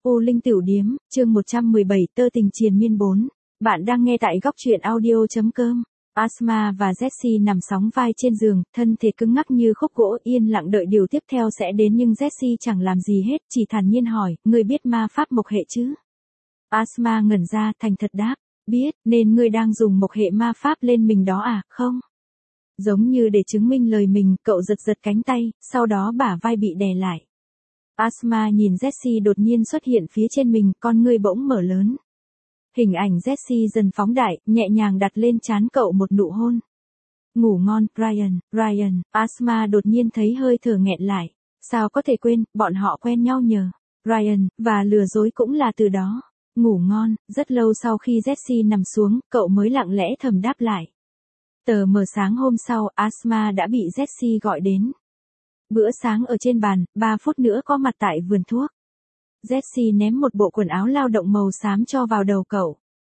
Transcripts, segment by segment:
U Linh Tiểu Điếm, chương 117 tơ tình triền miên 4. Bạn đang nghe tại góc truyện audio.com. Asma và Jessie nằm sóng vai trên giường, thân thể cứng ngắc như khúc gỗ, yên lặng đợi điều tiếp theo sẽ đến, nhưng Jessie chẳng làm gì hết, chỉ thản nhiên hỏi, ngươi biết ma pháp mộc hệ chứ? Asma ngẩn ra, thành thật đáp, biết, nên ngươi đang dùng mộc hệ ma pháp lên mình đó à, không? Giống như để chứng minh lời mình, cậu giật giật cánh tay, sau đó bả vai bị đè lại. Asma nhìn Jessie đột nhiên xuất hiện phía trên mình, con ngươi bỗng mở lớn. Hình ảnh Jessie dần phóng đại, nhẹ nhàng đặt lên trán cậu một nụ hôn. Ngủ ngon, Ryan, Ryan. Asma đột nhiên thấy hơi thở nghẹn lại. Sao có thể quên, bọn họ quen nhau nhờ. Ryan, và lừa dối cũng là từ đó. Ngủ ngon. Rất lâu sau khi Jessie nằm xuống, cậu mới lặng lẽ thầm đáp lại. Tờ mờ sáng hôm sau, Asma đã bị Jessie gọi đến. Bữa sáng ở trên bàn, 3 phút nữa có mặt tại vườn thuốc. Jessie ném một bộ quần áo lao động màu xám cho vào đầu cậu.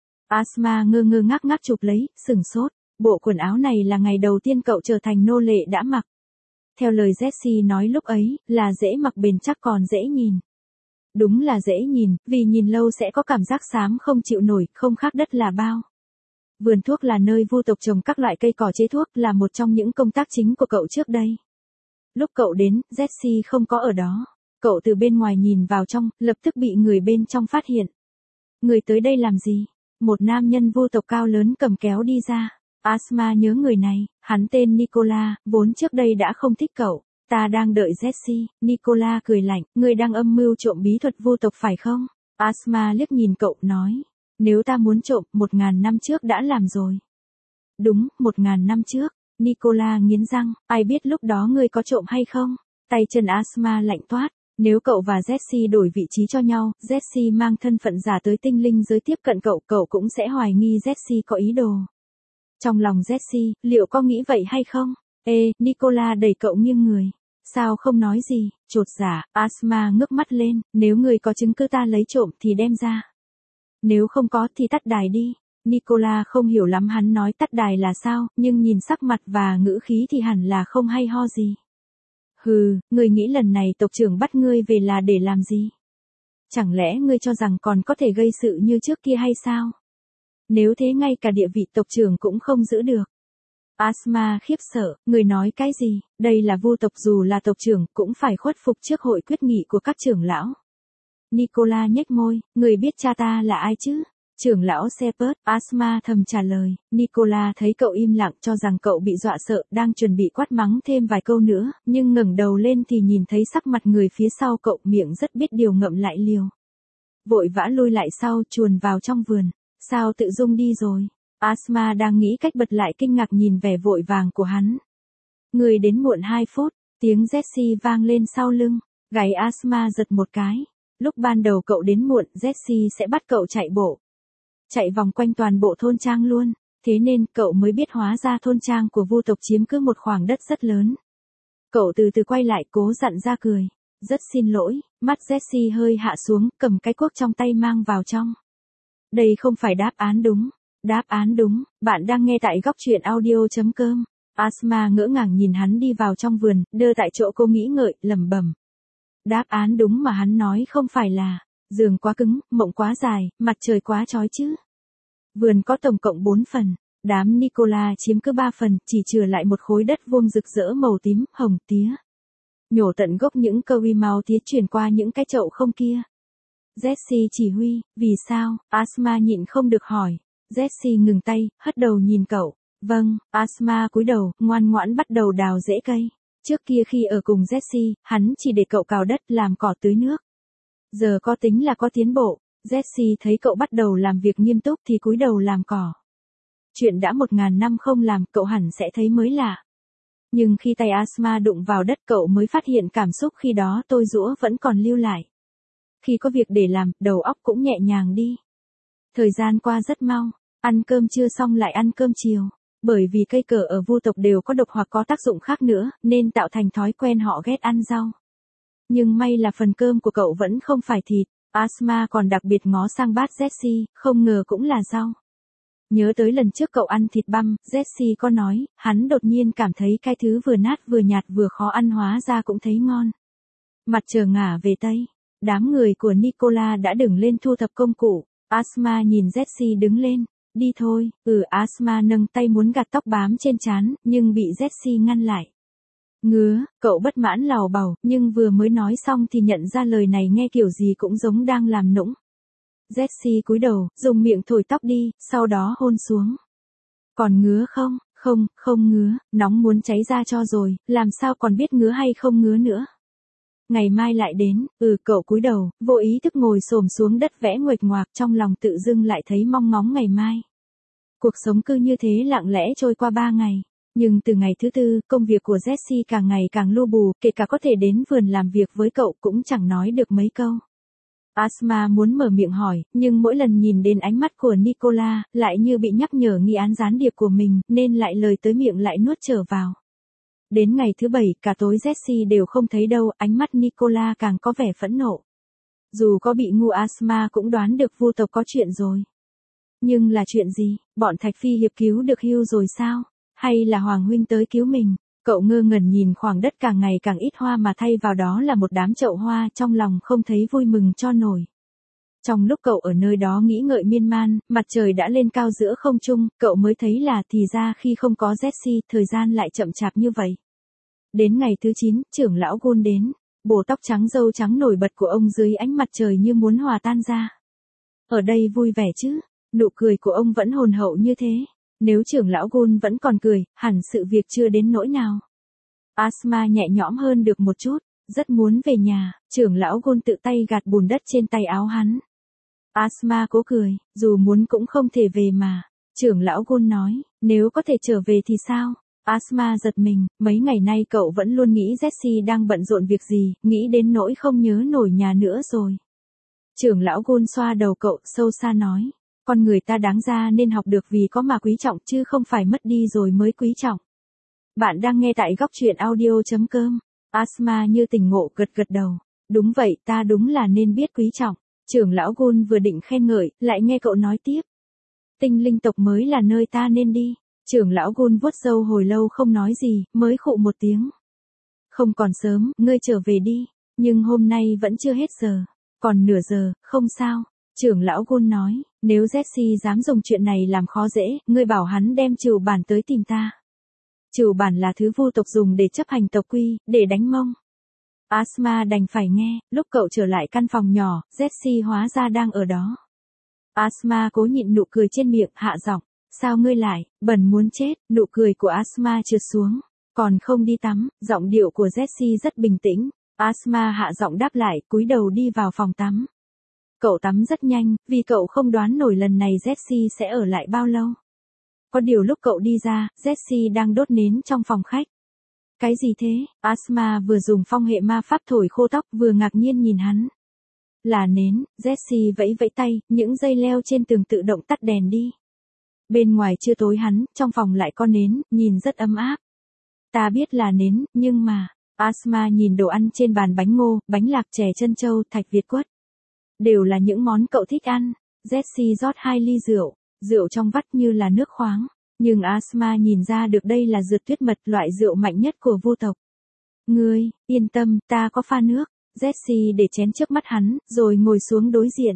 Asma ngơ ngơ ngác ngác chụp lấy, sửng sốt. Bộ quần áo này là ngày đầu tiên cậu trở thành nô lệ đã mặc. Theo lời Jessie nói lúc ấy, là dễ mặc bền chắc còn dễ nhìn. Đúng là dễ nhìn, vì nhìn lâu sẽ có cảm giác xám không chịu nổi, không khác đất là bao. Vườn thuốc là nơi vu tộc trồng các loại cây cỏ chế thuốc, là một trong những công tác chính của cậu trước đây. Lúc cậu đến, Jessie không có ở đó. Cậu từ bên ngoài nhìn vào trong, lập tức bị người bên trong phát hiện. Người tới đây làm gì? Một nam nhân vu tộc cao lớn cầm kéo đi ra. Asma nhớ người này, hắn tên Nicola, vốn trước đây đã không thích cậu. Ta đang đợi Jessie. Nicola cười lạnh, ngươi đang âm mưu trộm bí thuật vu tộc phải không? Asma liếc nhìn cậu, nói. Nếu ta muốn trộm, 1000 năm trước đã làm rồi. Đúng, 1000 năm trước. Nicola nghiến răng, ai biết lúc đó ngươi có trộm hay không? Tay chân Asma lạnh toát. Nếu cậu và Jessie đổi vị trí cho nhau, Jessie mang thân phận giả tới tinh linh giới tiếp cận cậu, cậu cũng sẽ hoài nghi Jessie có ý đồ. Trong lòng Jessie, liệu có nghĩ vậy hay không? Nicola đẩy cậu nghiêng người. Sao không nói gì, chột dạ, Asma ngước mắt lên, nếu người có chứng cứ ta lấy trộm thì đem ra. Nếu không có thì tắt đài đi. Nicola không hiểu lắm hắn nói tắt đài là sao, nhưng nhìn sắc mặt và ngữ khí thì hẳn là không hay ho gì. Hừ, ngươi nghĩ lần này tộc trưởng bắt ngươi về là để làm gì? Chẳng lẽ ngươi cho rằng còn có thể gây sự như trước kia hay sao? Nếu thế ngay cả địa vị tộc trưởng cũng không giữ được. Asma khiếp sợ, ngươi nói cái gì? Đây là vu tộc, dù là tộc trưởng cũng phải khuất phục trước hội quyết nghị của các trưởng lão. Nicola nhếch môi, ngươi biết cha ta là ai chứ? Trưởng lão Shepard, Asma thầm trả lời. Nicola thấy cậu im lặng cho rằng cậu bị dọa sợ, đang chuẩn bị quát mắng thêm vài câu nữa, nhưng ngẩng đầu lên thì nhìn thấy sắc mặt người phía sau cậu, miệng rất biết điều ngậm lại liều. Vội vã lui lại sau, chuồn vào trong vườn. Sao tự dưng đi rồi? Asma đang nghĩ cách bật lại, kinh ngạc nhìn vẻ vội vàng của hắn. Người đến muộn 2 phút, tiếng Jessie vang lên sau lưng. Gáy Asma giật một cái. Lúc ban đầu cậu đến muộn, Jessie sẽ bắt cậu chạy bộ. Chạy vòng quanh toàn bộ thôn trang luôn, thế nên cậu mới biết hóa ra thôn trang của vu tộc chiếm cứ một khoảng đất rất lớn. Cậu từ từ quay lại, cố dặn ra cười. Rất xin lỗi, mắt Jessie hơi hạ xuống, cầm cái cuốc trong tay mang vào trong. Đây không phải đáp án đúng. Đáp án đúng, bạn đang nghe tại góc truyện audio.com. Asma ngỡ ngàng nhìn hắn đi vào trong vườn, đưa tại chỗ cô nghĩ ngợi, lẩm bẩm. Đáp án đúng mà hắn nói không phải là giường quá cứng, mộng quá dài, mặt trời quá chói chứ. Vườn có tổng cộng 4 phần, đám Nicola chiếm cứ 3 phần, chỉ chừa lại một khối đất vuông rực rỡ màu tím, hồng tía. Nhổ tận gốc những curry màu tía, chuyển qua những cái chậu không kia. Jessie chỉ huy, vì sao? Asma nhịn không được hỏi. Jessie ngừng tay, hất đầu nhìn cậu. Vâng, Asma cúi đầu, ngoan ngoãn bắt đầu đào rễ cây. Trước kia khi ở cùng Jessie, hắn chỉ để cậu cào đất, làm cỏ, tưới nước. Giờ có tính là có tiến bộ. Jessie thấy cậu bắt đầu làm việc nghiêm túc thì cúi đầu làm cỏ. Chuyện đã 1000 năm không làm, cậu hẳn sẽ thấy mới lạ. Nhưng khi tay Asma đụng vào đất, cậu mới phát hiện cảm xúc khi đó tôi giũa vẫn còn lưu lại. Khi có việc để làm, đầu óc cũng nhẹ nhàng đi. Thời gian qua rất mau, ăn cơm trưa xong lại ăn cơm chiều. Bởi vì cây cờ ở vu tộc đều có độc hoặc có tác dụng khác nữa, nên tạo thành thói quen họ ghét ăn rau. Nhưng may là phần cơm của cậu vẫn không phải thịt. Asma còn đặc biệt ngó sang bát Jessie, không ngờ cũng là rau. Nhớ tới lần trước cậu ăn thịt băm, Jessie có nói, hắn đột nhiên cảm thấy cái thứ vừa nát vừa nhạt vừa khó ăn hóa ra cũng thấy ngon. Mặt trời ngả về Tây. Đám người của Nicola đã đứng lên thu thập công cụ. Asma nhìn Jessie đứng lên. Đi thôi. Asma nâng tay muốn gạt tóc bám trên trán, nhưng bị Jessie ngăn lại. Ngứa, cậu bất mãn lào bầu, nhưng vừa mới nói xong thì nhận ra lời này nghe kiểu gì cũng giống đang làm nũng. Jessie cúi đầu, dùng miệng thổi tóc đi, sau đó hôn xuống. Còn ngứa không? Không ngứa, nóng muốn cháy ra cho rồi, làm sao còn biết ngứa hay không ngứa nữa. Ngày mai lại đến, cậu cúi đầu, vô ý thức ngồi xổm xuống đất vẽ nguệch ngoạc, trong lòng tự dưng lại thấy mong ngóng ngày mai. Cuộc sống cứ như thế lặng lẽ trôi qua 3 ngày. Nhưng từ ngày thứ 4, công việc của Jessie càng ngày càng lu bù, kể cả có thể đến vườn làm việc với cậu cũng chẳng nói được mấy câu. Asma muốn mở miệng hỏi, nhưng mỗi lần nhìn đến ánh mắt của Nicola, lại như bị nhắc nhở nghi án gián điệp của mình, nên lại lời tới miệng lại nuốt trở vào. Đến ngày thứ 7, cả tối Jessie đều không thấy đâu, ánh mắt Nicola càng có vẻ phẫn nộ. Dù có bị ngu, Asma cũng đoán được Vu tộc có chuyện rồi. Nhưng là chuyện gì? Bọn Thạch Phi hiệp cứu được Hugh rồi sao? Hay là Hoàng huynh tới cứu mình? Cậu ngơ ngẩn nhìn khoảng đất càng ngày càng ít hoa mà thay vào đó là một đám chậu hoa, trong lòng không thấy vui mừng cho nổi. Trong lúc cậu ở nơi đó nghĩ ngợi miên man, mặt trời đã lên cao giữa không trung, cậu mới thấy là thì ra khi không có Jessie, thời gian lại chậm chạp như vậy. Đến ngày thứ 9, trưởng lão Gun đến, bổ tóc trắng râu trắng nổi bật của ông dưới ánh mặt trời như muốn hòa tan ra. Ở đây vui vẻ chứ, nụ cười của ông vẫn hồn hậu như thế. Nếu trưởng lão Gun vẫn còn cười, hẳn sự việc chưa đến nỗi nào. Asma nhẹ nhõm hơn được một chút, rất muốn về nhà, trưởng lão Gun tự tay gạt bùn đất trên tay áo hắn. Asma cố cười, dù muốn cũng không thể về mà. Trưởng lão Gun nói, nếu có thể trở về thì sao? Asma giật mình, mấy ngày nay cậu vẫn luôn nghĩ Jessie đang bận rộn việc gì, nghĩ đến nỗi không nhớ nổi nhà nữa rồi. Trưởng lão Gun xoa đầu cậu, sâu xa nói. Con người ta đáng ra nên học được vì có mà quý trọng chứ không phải mất đi rồi mới quý trọng. Bạn đang nghe tại góc truyện audio.com. Asma như tỉnh ngộ gật gật đầu. Đúng vậy, ta đúng là nên biết quý trọng. Trưởng lão Gun vừa định khen ngợi, lại nghe cậu nói tiếp. Tinh linh tộc mới là nơi ta nên đi. Trưởng lão Gun vuốt râu hồi lâu không nói gì, mới khụ một tiếng. Không còn sớm, ngươi trở về đi. Nhưng hôm nay vẫn chưa hết giờ. Còn nửa giờ, không sao. Trưởng lão Gun nói, nếu Jessie dám dùng chuyện này làm khó dễ, ngươi bảo hắn đem trừu bản tới tìm ta. Trừu bản là thứ Vu tộc dùng để chấp hành tộc quy, để đánh Mông. Asma đành phải nghe, lúc cậu trở lại căn phòng nhỏ, Jessie hóa ra đang ở đó. Asma cố nhịn nụ cười trên miệng, hạ giọng, sao ngươi lại, bẩn muốn chết, nụ cười của Asma trượt xuống, còn không đi tắm, giọng điệu của Jessie rất bình tĩnh. Asma hạ giọng đáp lại, cúi đầu đi vào phòng tắm. Cậu tắm rất nhanh, vì cậu không đoán nổi lần này Jessie sẽ ở lại bao lâu. Có điều lúc cậu đi ra, Jessie đang đốt nến trong phòng khách. Cái gì thế? Asma vừa dùng phong hệ ma pháp thổi khô tóc vừa ngạc nhiên nhìn hắn. Là nến, Jessie vẫy vẫy tay, những dây leo trên tường tự động tắt đèn đi. Bên ngoài chưa tối hắn, trong phòng lại có nến, nhìn rất ấm áp. Ta biết là nến, nhưng mà... Asma nhìn đồ ăn trên bàn, bánh ngô, bánh lạc, chè trân châu, thạch Việt quất. Đều là những món cậu thích ăn. Jessie rót 2 ly rượu, rượu trong vắt như là nước khoáng. Nhưng Asma nhìn ra được đây là dược tuyết mật, loại rượu mạnh nhất của Vu tộc. Ngươi, yên tâm, ta có pha nước. Jessie để chén trước mắt hắn, rồi ngồi xuống đối diện.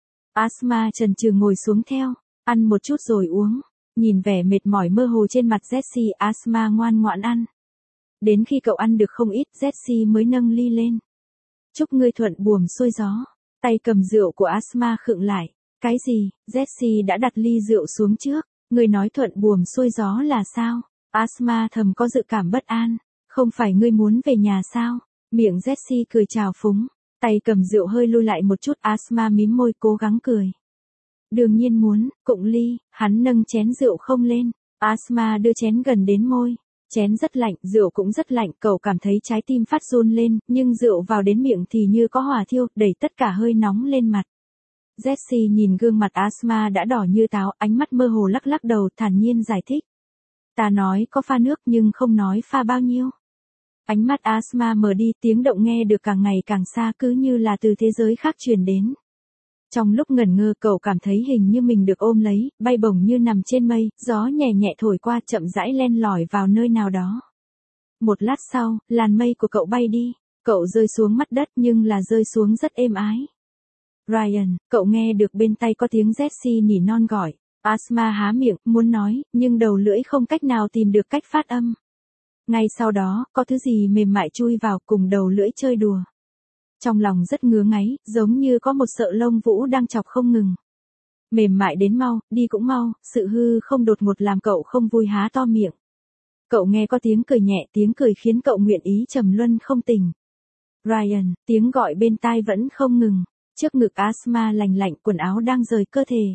Asma chần chừ ngồi xuống theo, ăn một chút rồi uống. Nhìn vẻ mệt mỏi mơ hồ trên mặt Jessie, Asma ngoan ngoãn ăn. Đến khi cậu ăn được không ít, Jessie mới nâng ly lên. Chúc ngươi thuận buồm xuôi gió. Tay cầm rượu của Asma khựng lại. Cái gì? Jessie đã đặt ly rượu xuống trước. Ngươi nói thuận buồm xuôi gió là sao? Asma thầm có dự cảm bất an. Không phải ngươi muốn về nhà sao? Miệng Jessie cười trào phúng. Tay cầm rượu hơi lui lại một chút, Asma mím môi cố gắng cười. Đương nhiên muốn, cụng ly, hắn nâng chén rượu không lên. Asma đưa chén gần đến môi. Chén rất lạnh, rượu cũng rất lạnh, cậu cảm thấy trái tim phát run lên, nhưng rượu vào đến miệng thì như có hỏa thiêu, đẩy tất cả hơi nóng lên mặt. Jessie nhìn gương mặt Asma đã đỏ như táo, ánh mắt mơ hồ lắc lắc đầu, thản nhiên giải thích. Ta nói có pha nước nhưng không nói pha bao nhiêu. Ánh mắt Asma mở đi, tiếng động nghe được càng ngày càng xa, cứ như là từ thế giới khác truyền đến. Trong lúc ngẩn ngơ, cậu cảm thấy hình như mình được ôm lấy, bay bổng như nằm trên mây, gió nhẹ nhẹ thổi qua, chậm rãi len lỏi vào nơi nào đó. Một lát sau, làn mây của cậu bay đi. Cậu rơi xuống mặt đất nhưng là rơi xuống rất êm ái. Ryan, cậu nghe được bên tai có tiếng Jessie nỉ non gọi. Asma há miệng, muốn nói, nhưng đầu lưỡi không cách nào tìm được cách phát âm. Ngay sau đó, có thứ gì mềm mại chui vào cùng đầu lưỡi chơi đùa. Trong lòng rất ngứa ngáy, giống như có một sợi lông vũ đang chọc không ngừng. Mềm mại đến mau, đi cũng mau, sự hư không đột ngột làm cậu không vui há to miệng. Cậu nghe có tiếng cười nhẹ, tiếng cười khiến cậu nguyện ý trầm luân không tỉnh. Ryan, tiếng gọi bên tai vẫn không ngừng. Trước ngực Asma lành lạnh, quần áo đang rời cơ thể.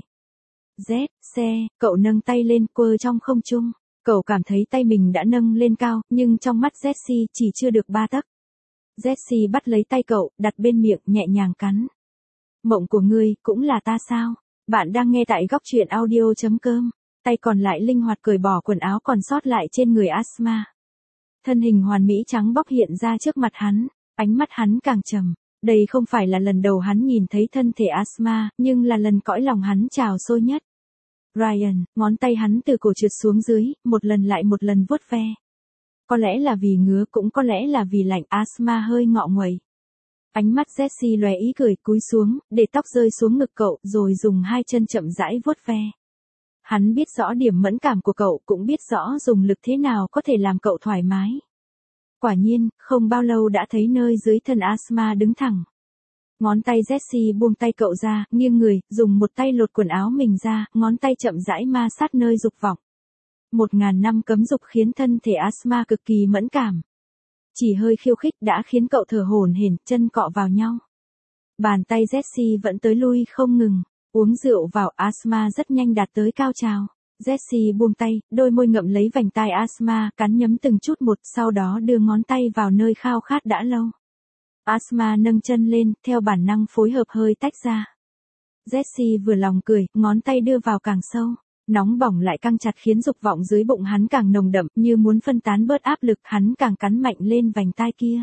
Xe, cậu nâng tay lên quơ trong không trung. Cậu cảm thấy tay mình đã nâng lên cao, nhưng trong mắt Jessie chỉ chưa được 3 tấc. Jessie bắt lấy tay cậu, đặt bên miệng, nhẹ nhàng cắn. Mộng của ngươi, cũng là ta sao? Bạn đang nghe tại góc truyện audio.com. Tay còn lại linh hoạt cởi bỏ quần áo còn sót lại trên người Asma. Thân hình hoàn mỹ trắng bóc hiện ra trước mặt hắn, ánh mắt hắn càng trầm. Đây không phải là lần đầu hắn nhìn thấy thân thể Asma, nhưng là lần cõi lòng hắn trào sôi nhất. Ryan, ngón tay hắn từ cổ trượt xuống dưới, một lần lại một lần vuốt ve. Có lẽ là vì ngứa, cũng có lẽ là vì lạnh, Asma hơi ngọ nguậy. Ánh mắt Jessie lóe ý cười, cúi xuống, để tóc rơi xuống ngực cậu, rồi dùng hai chân chậm rãi vuốt ve. Hắn biết rõ điểm mẫn cảm của cậu, cũng biết rõ dùng lực thế nào có thể làm cậu thoải mái. Quả nhiên, không bao lâu đã thấy nơi dưới thân Asma đứng thẳng. Ngón tay Jessie buông tay cậu ra, nghiêng người, dùng một tay lột quần áo mình ra, ngón tay chậm rãi ma sát nơi dục vọng. 1000 năm cấm dục khiến thân thể Asma cực kỳ mẫn cảm. Chỉ hơi khiêu khích đã khiến cậu thở hổn hển, chân cọ vào nhau. Bàn tay Jessie vẫn tới lui không ngừng. Uống rượu vào, Asma rất nhanh đạt tới cao trào. Jessie buông tay, đôi môi ngậm lấy vành tai Asma, cắn nhấm từng chút một, sau đó đưa ngón tay vào nơi khao khát đã lâu. Asma nâng chân lên, theo bản năng phối hợp hơi tách ra. Jessie vừa lòng cười, ngón tay đưa vào càng sâu. Nóng bỏng lại căng chặt khiến dục vọng dưới bụng hắn càng nồng đậm, như muốn phân tán bớt áp lực, hắn càng cắn mạnh lên vành tai kia.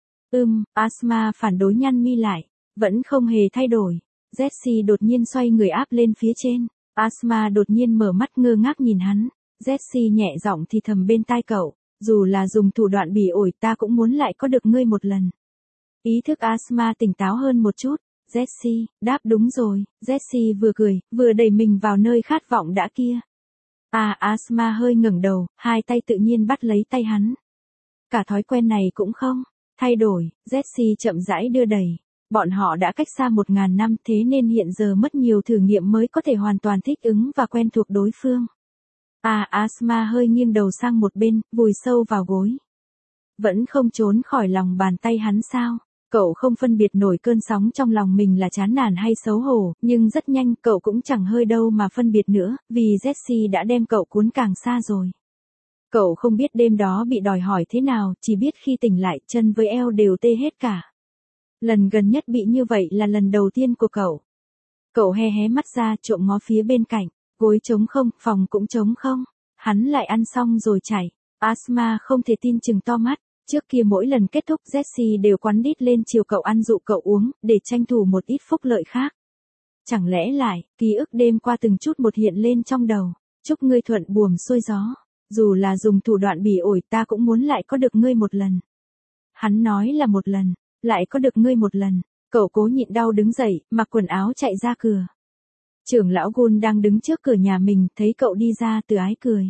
Asma phản đối nhăn mi lại, vẫn không hề thay đổi. Jessie đột nhiên xoay người áp lên phía trên. Asma đột nhiên mở mắt ngơ ngác nhìn hắn. Jessie nhẹ giọng thì thầm bên tai cậu, dù là dùng thủ đoạn bỉ ổi ta cũng muốn lại có được ngươi một lần. Ý thức Asma tỉnh táo hơn một chút. Jessie, đáp đúng rồi. Jessie vừa cười, vừa đẩy mình vào nơi khát vọng đã kia. Asma hơi ngẩng đầu, hai tay tự nhiên bắt lấy tay hắn. Cả thói quen này cũng không thay đổi. Jessie chậm rãi đưa đẩy. Bọn họ đã cách xa 1000 năm, thế nên hiện giờ mất nhiều thử nghiệm mới có thể hoàn toàn thích ứng và quen thuộc đối phương. Asma hơi nghiêng đầu sang một bên, vùi sâu vào gối. Vẫn không trốn khỏi lòng bàn tay hắn sao? Cậu không phân biệt nổi cơn sóng trong lòng mình là chán nản hay xấu hổ, nhưng rất nhanh cậu cũng chẳng hơi đâu mà phân biệt nữa, vì Jessie đã đem cậu cuốn càng xa rồi. Cậu không biết đêm đó bị đòi hỏi thế nào, chỉ biết khi tỉnh lại, chân với eo đều tê hết cả. Lần gần nhất bị như vậy là lần đầu tiên của cậu. Cậu hé hé mắt ra, trộm ngó phía bên cạnh, gối trống không, phòng cũng trống không. Hắn lại ăn xong rồi chạy. Asma không thể tin chừng to mắt. Trước kia mỗi lần kết thúc Jessie đều quắn đít lên chiều cậu ăn dụ cậu uống, để tranh thủ một ít phúc lợi khác. Chẳng lẽ lại, ký ức đêm qua từng chút một hiện lên trong đầu. Chúc ngươi thuận buồm xuôi gió. Dù là dùng thủ đoạn bỉ ổi ta cũng muốn lại có được ngươi một lần. Hắn nói là một lần, lại có được ngươi một lần. Cậu cố nhịn đau đứng dậy, mặc quần áo chạy ra cửa. Trưởng lão Gun đang đứng trước cửa nhà mình, thấy cậu đi ra từ ái cười.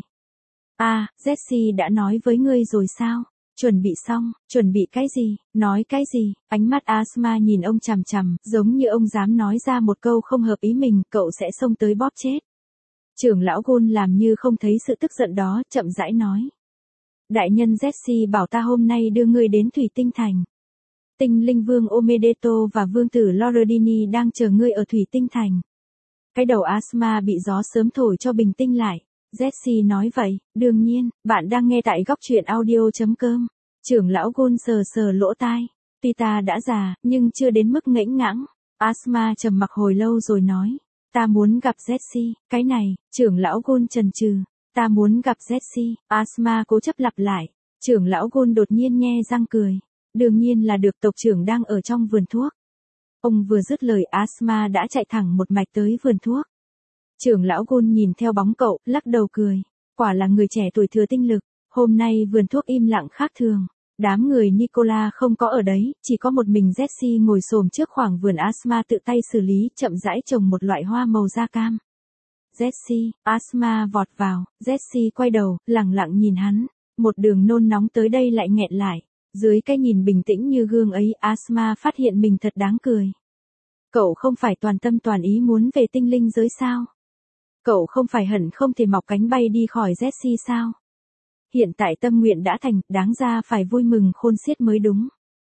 Jessie đã nói với ngươi rồi sao? Chuẩn bị xong, chuẩn bị cái gì, nói cái gì? Ánh mắt Asma nhìn ông chằm chằm, giống như ông dám nói ra một câu không hợp ý mình, cậu sẽ xông tới bóp chết. Trưởng lão Gun làm như không thấy sự tức giận đó, chậm rãi nói. Đại nhân Jessie bảo ta hôm nay đưa ngươi đến Thủy Tinh Thành. Tinh linh vương Omedeto và vương tử Lorerdini đang chờ ngươi ở Thủy Tinh Thành. Cái đầu Asma bị gió sớm thổi cho bình tĩnh lại. Jessie nói vậy, đương nhiên, bạn đang nghe tại góc truyện audio.com. Trưởng lão Gun sờ sờ lỗ tai. Tuy ta đã già, nhưng chưa đến mức ngễnh ngãng. Asma trầm mặc hồi lâu rồi nói. Ta muốn gặp Jessie, cái này, trưởng lão Gun chần chừ. Ta muốn gặp Jessie, Asma cố chấp lặp lại. Trưởng lão Gun đột nhiên nhe răng cười. Đương nhiên là được, tộc trưởng đang ở trong vườn thuốc. Ông vừa dứt lời Asma đã chạy thẳng một mạch tới vườn thuốc. Trưởng lão Gun nhìn theo bóng cậu, lắc đầu cười. Quả là người trẻ tuổi thừa tinh lực. Hôm nay vườn thuốc im lặng khác thường. Đám người Nicola không có ở đấy, chỉ có một mình Jessie ngồi xổm trước khoảng vườn Asma tự tay xử lý, chậm rãi trồng một loại hoa màu da cam. Jessie, Asma vọt vào, Jessie quay đầu, lẳng lặng nhìn hắn, một đường nôn nóng tới đây lại nghẹn lại. Dưới cái nhìn bình tĩnh như gương ấy, Asma phát hiện mình thật đáng cười. Cậu không phải toàn tâm toàn ý muốn về tinh linh giới sao? Cậu không phải hận không thể mọc cánh bay đi khỏi Jessie sao? Hiện tại tâm nguyện đã thành, đáng ra phải vui mừng khôn xiết mới đúng.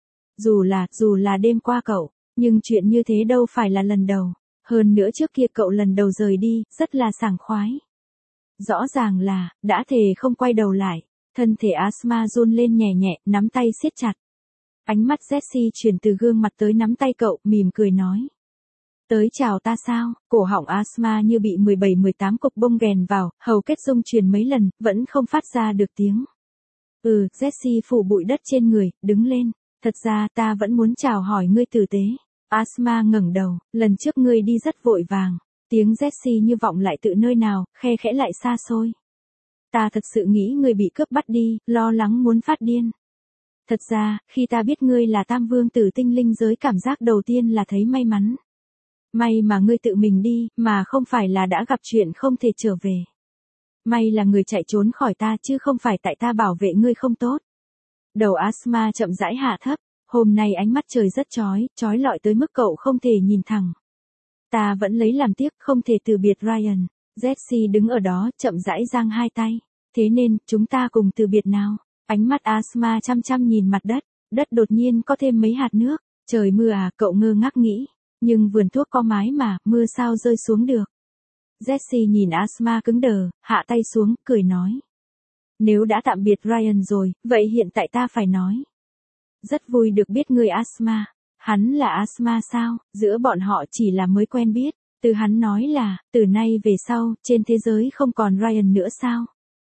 Dù là đêm qua cậu, nhưng chuyện như thế đâu phải là lần đầu. Hơn nữa trước kia cậu lần đầu rời đi, rất là sảng khoái. Rõ ràng là, đã thề không quay đầu lại. Thân thể Asma run lên nhẹ nhẹ, nắm tay siết chặt. Ánh mắt Jessie chuyển từ gương mặt tới nắm tay cậu, mỉm cười nói. Tới chào ta sao? Cổ họng Asma như bị 17-18 cục bông ghèn vào, hầu kết rung chuyển mấy lần, vẫn không phát ra được tiếng. Jessie phủ bụi đất trên người, đứng lên. Thật ra ta vẫn muốn chào hỏi ngươi tử tế. Asma ngẩng đầu, lần trước ngươi đi rất vội vàng. Tiếng Jessie như vọng lại tự nơi nào, khe khẽ lại xa xôi. Ta thật sự nghĩ ngươi bị cướp bắt đi, lo lắng muốn phát điên. Thật ra, khi ta biết ngươi là tam vương tử tinh linh giới, cảm giác đầu tiên là thấy may mắn. May mà ngươi tự mình đi, mà không phải là đã gặp chuyện không thể trở về. May là người chạy trốn khỏi ta chứ không phải tại ta bảo vệ ngươi không tốt. Đầu Asma chậm rãi hạ thấp, hôm nay ánh mắt trời rất chói lọi tới mức cậu không thể nhìn thẳng. Ta vẫn lấy làm tiếc không thể từ biệt Ryan. Jessie đứng ở đó, chậm rãi giang hai tay. Thế nên, chúng ta cùng từ biệt nào. Ánh mắt Asma chăm chăm nhìn mặt đất. Đất đột nhiên có thêm mấy hạt nước. Trời mưa à, cậu ngơ ngác nghĩ. Nhưng vườn thuốc có mái mà, mưa sao rơi xuống được. Jessie nhìn Asma cứng đờ, hạ tay xuống, cười nói. Nếu đã tạm biệt Ryan rồi, vậy hiện tại ta phải nói. Rất vui được biết ngươi Asma. Hắn là Asma sao? Giữa bọn họ chỉ là mới quen biết. Từ hắn nói là, từ nay về sau, trên thế giới không còn Ryan nữa sao?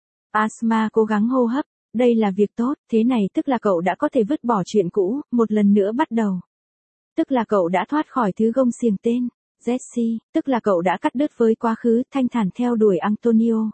Asma cố gắng hô hấp, đây là việc tốt, thế này tức là cậu đã có thể vứt bỏ chuyện cũ, một lần nữa bắt đầu. Tức là cậu đã thoát khỏi thứ gông xiềng tên, Jessie, tức là cậu đã cắt đứt với quá khứ, thanh thản theo đuổi Antonio.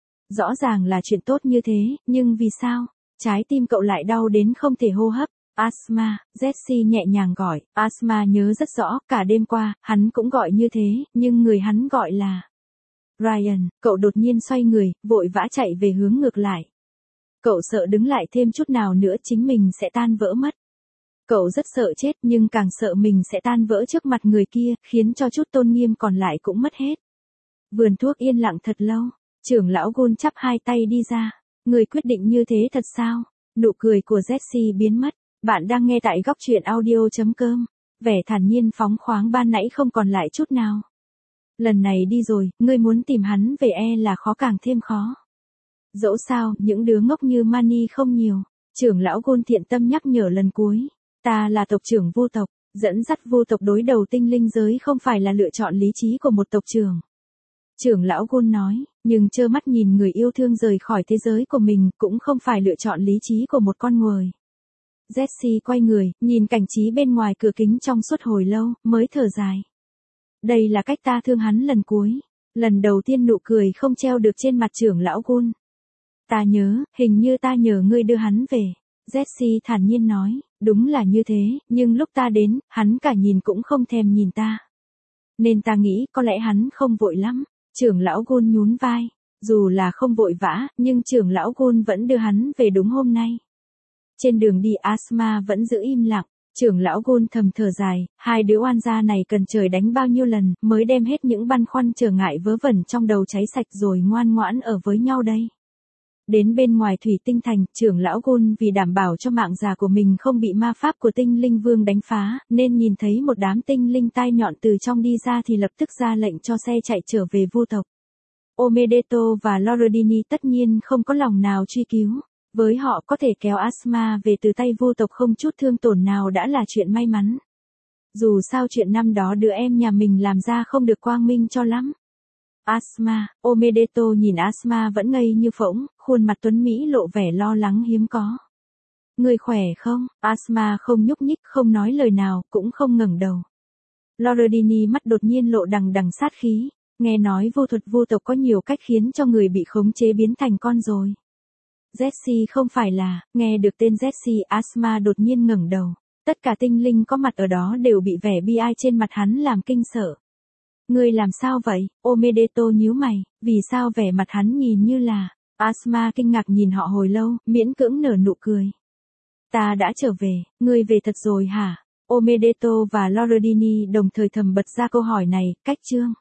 Rõ ràng là chuyện tốt như thế, nhưng vì sao? Trái tim cậu lại đau đến không thể hô hấp. Asma, Jessie nhẹ nhàng gọi, Asma nhớ rất rõ, cả đêm qua, hắn cũng gọi như thế, nhưng người hắn gọi là Ryan. Cậu đột nhiên xoay người, vội vã chạy về hướng ngược lại. Cậu sợ đứng lại thêm chút nào nữa chính mình sẽ tan vỡ mất. Cậu rất sợ chết nhưng càng sợ mình sẽ tan vỡ trước mặt người kia, khiến cho chút tôn nghiêm còn lại cũng mất hết. Vườn thuốc yên lặng thật lâu, trưởng lão Gun chắp hai tay đi ra. Người quyết định như thế thật sao? Nụ cười của Jessie biến mất. Bạn đang nghe tại góc truyện audio.com. Vẻ thản nhiên phóng khoáng ban nãy không còn lại chút nào. Lần này đi rồi, ngươi muốn tìm hắn về là khó càng thêm khó. Dẫu sao, những đứa ngốc như Manny không nhiều. Trưởng lão Gun thiện tâm nhắc nhở lần cuối. Ta là tộc trưởng vô tộc, dẫn dắt vô tộc đối đầu tinh linh giới không phải là lựa chọn lý trí của một tộc trưởng. Trưởng lão Gun nói, nhưng trơ mắt nhìn người yêu thương rời khỏi thế giới của mình cũng không phải lựa chọn lý trí của một con người. Jessie quay người, nhìn cảnh trí bên ngoài cửa kính trong suốt hồi lâu, mới thở dài. Đây là cách ta thương hắn lần cuối. Lần đầu tiên nụ cười không treo được trên mặt trưởng lão Gun. Ta nhớ, hình như ta nhờ ngươi đưa hắn về. Jessie thản nhiên nói, đúng là như thế, nhưng lúc ta đến, hắn cả nhìn cũng không thèm nhìn ta. Nên ta nghĩ có lẽ hắn không vội lắm. Trưởng lão Gun nhún vai. Dù là không vội vã, nhưng trưởng lão Gun vẫn đưa hắn về đúng hôm nay. Trên đường đi Asma vẫn giữ im lặng. Trưởng lão Gun thầm thở dài, hai đứa oan gia này cần trời đánh bao nhiêu lần mới đem hết những băn khoăn trở ngại vớ vẩn trong đầu cháy sạch rồi ngoan ngoãn ở với nhau đây. Đến bên ngoài thủy tinh thành, trưởng lão Gun vì đảm bảo cho mạng già của mình không bị ma pháp của tinh linh vương đánh phá, nên nhìn thấy một đám tinh linh tai nhọn từ trong đi ra thì lập tức ra lệnh cho xe chạy trở về vô tộc. Omedeto và Lorardini tất nhiên không có lòng nào truy cứu. Với họ có thể kéo Asma về từ tay vô tộc không chút thương tổn nào đã là chuyện may mắn. Dù sao chuyện năm đó đứa em nhà mình làm ra không được quang minh cho lắm. Asma, Omedeto nhìn Asma vẫn ngây như phỗng, khuôn mặt tuấn Mỹ lộ vẻ lo lắng hiếm có. Người khỏe không? Asma không nhúc nhích, không nói lời nào, cũng không ngẩng đầu. Lorardini mắt đột nhiên lộ đằng đằng sát khí. Nghe nói vô thuật vô tộc có nhiều cách khiến cho người bị khống chế biến thành con rồi. Jessie không phải là, nghe được tên Jessie, Asma đột nhiên ngẩng đầu. Tất cả tinh linh có mặt ở đó đều bị vẻ bi ai trên mặt hắn làm kinh sợ. Ngươi làm sao vậy? Omedeto nhíu mày, vì sao vẻ mặt hắn nhìn như là... Asma kinh ngạc nhìn họ hồi lâu, miễn cưỡng nở nụ cười. Ta đã trở về, ngươi về thật rồi hả? Omedeto và Lorardini đồng thời thầm bật ra câu hỏi này, cách chương.